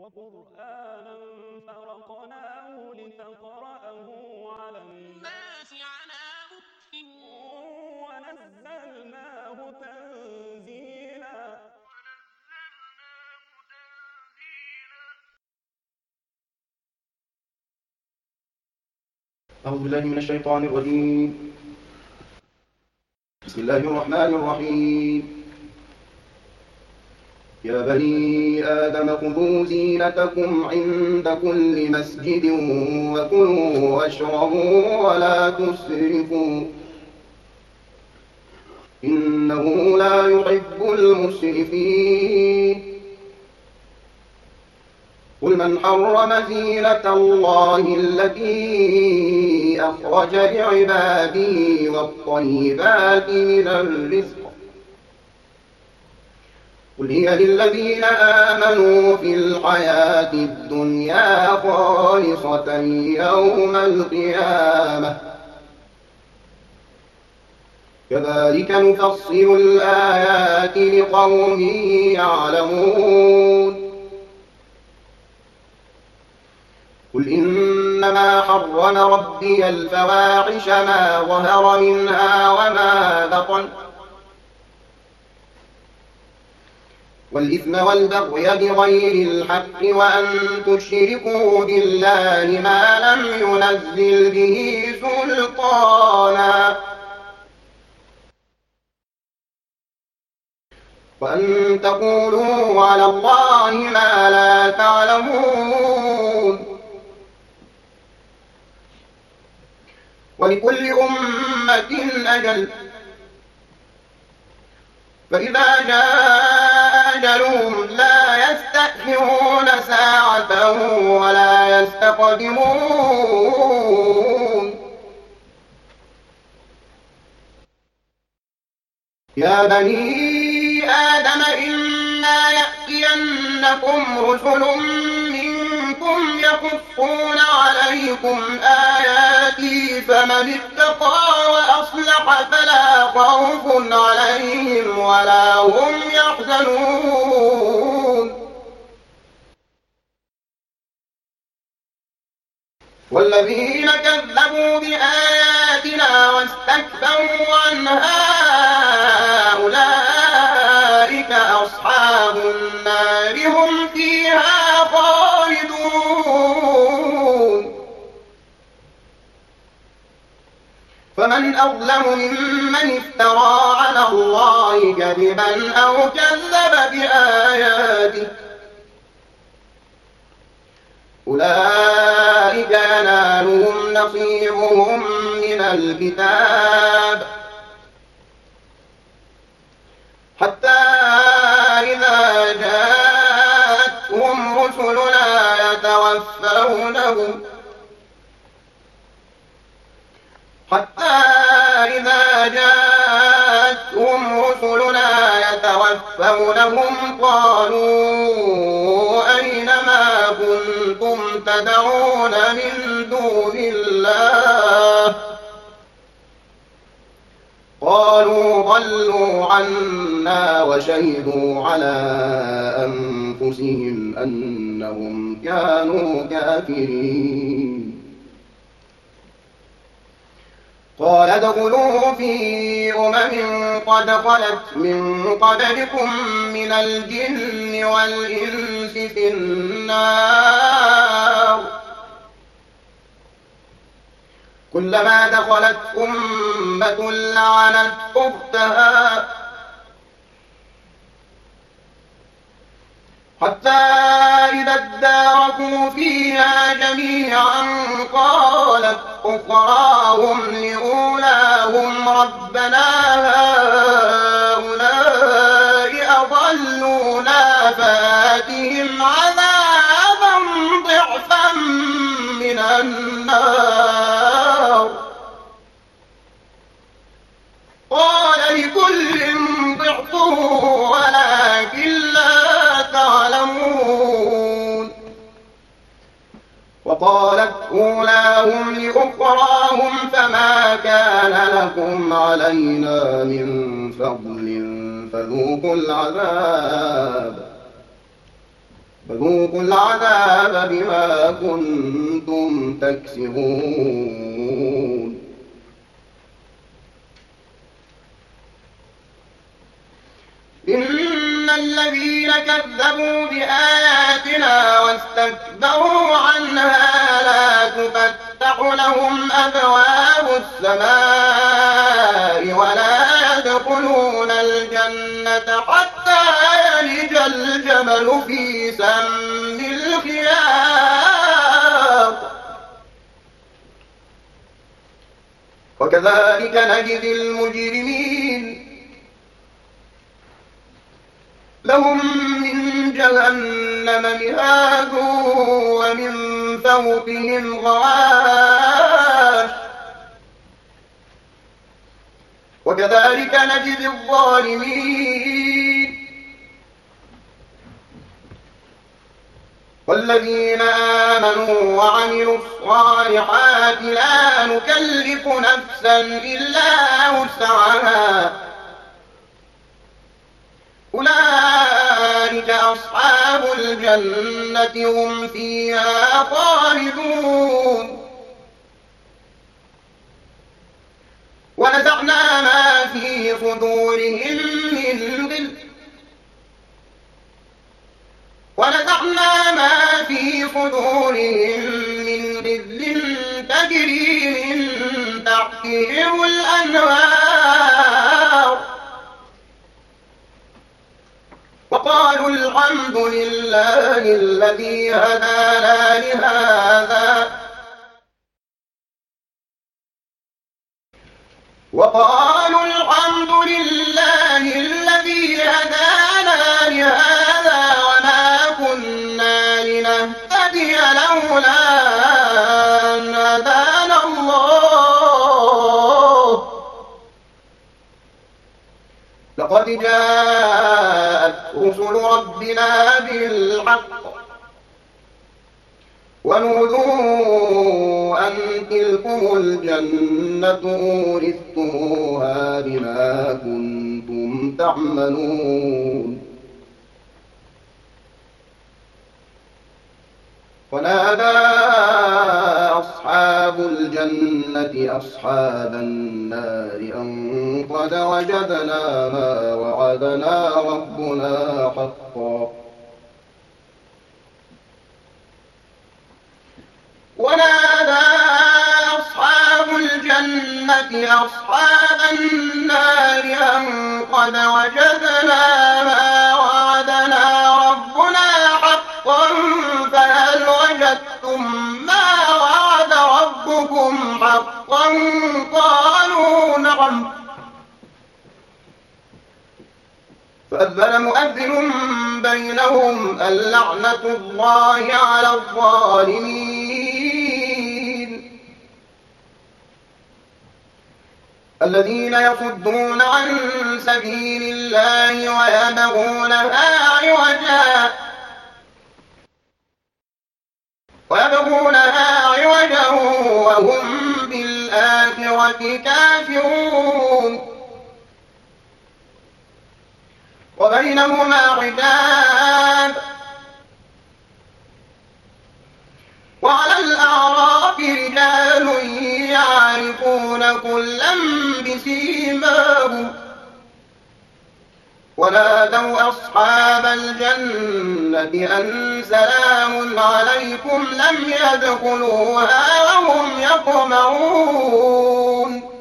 وقرآنا فرقناه لتقرأه على الناس على مكث ونزلناه تنزيلا. أعوذ بالله من الشيطان الرجيم. بسم الله الرحمن الرحيم. يا بني آدم خذوا زينتكم عند كل مسجد وكلوا واشربوا ولا تسرفوا إنه لا يحب المسرفين. قل من حرم زينة الله التي أخرج لعباده والطيبات من الرزق قل هي للذين آمنوا في الحياة الدنيا خالصة يوم القيامة كذلك نفصل الآيات لقوم يعلمون. قل إنما حرم ربي الفواحش ما ظهر منها وما بطن والإثم والبغي بغير الحق وأن تشركوا بالله ما لم ينزل به سلطانا وأن تقولوا على الله ما لا تعلمون. ولكل أمة أجل فإذا جاء أجلهم لا يستأخرون ساعة ولا يستقدمون. يا بني آدم إما يأتينكم رسل منكم يقصون عليكم آياتي فمن اتقى وأصلح فلا خوف عليهم ولا هم يحزنون. والذين كذبوا بآياتنا واستكبروا عنها أولئك أصحاب النار هم فيها خالدون. فمن أظلم ممن افترى على الله كذبا أو كذب بآياته أولئك ينالهم نصيبهم من الكتاب حتى إذا جاءتهم رسلنا يتوفونهم قالوا أين ما كنتم تدعون من دون الله قالوا ضلوا عنا وشهدوا على أنفسهم أنهم كانوا كافرين. قال ادخلوا في قد خلت من قبلكم من الجن والإنس في النار كلما دخلت أمة لعنت أختها حتى إذا اداركوا فيها جميعا قالت أخراهم لأولاهم ربنا هؤلاء أضلونا فآتهم عذابا ضعفا من النار قال لكل ضعف ولكن لا تعلمون. وقالت أولاهم لأخراهم فما كان لكم علينا من فضل فذوقوا العذاب فذوقوا العذاب بما كنتم تكسبون. إن الذين كذبوا بآياتنا واستكبروا عنها لا تفتح لهم أبواب السماء ولا يدخلون الجنة حتى يلج الجمل في سم الخياط وكذلك نجزي المجرمين. لهم من جهنم مهاد ومن فوقهم غواش وكذلك نجزي الظالمين. والذين آمنوا وعملوا الصالحات لا نكلف نفسا إلا وسعها أولئك أصحاب الجنة هم فيها خالدون. ونزعنا ما في صدورهم من غل تجري من تحتهم الأنهار وقالوا الحمد لله الذي هدانا لهذا وما كنا لنهتدي لولا أن هدانا الله لقد جاءت رسل ربنا بالحق ونودوا أن تلكم الجنة أورثتموها بما كنتم تعملون. ونادى أصحاب الجنة أصحاب النار أن قد وجدنا ما وعدنا ربنا حقا. ونادى أصحاب الجنة أصحاب النار أن قد وجدنا ما وعدنا ربنا حقا فهل وجدتم ما وعد ربكم حقا قالوا نعم. فأذن مؤذن بينهم اللعنة الله على الظالمين الذين يصدون عن سبيل الله ويبغونها عوجا وهم بالآخرة كافرون. وبينهما حجاب وعلى الأعراف رجال يعرفون كلا بسيماهم ونادوا أصحاب الجنة أن سلام عليكم لم يدخلوها وهم يطمعون.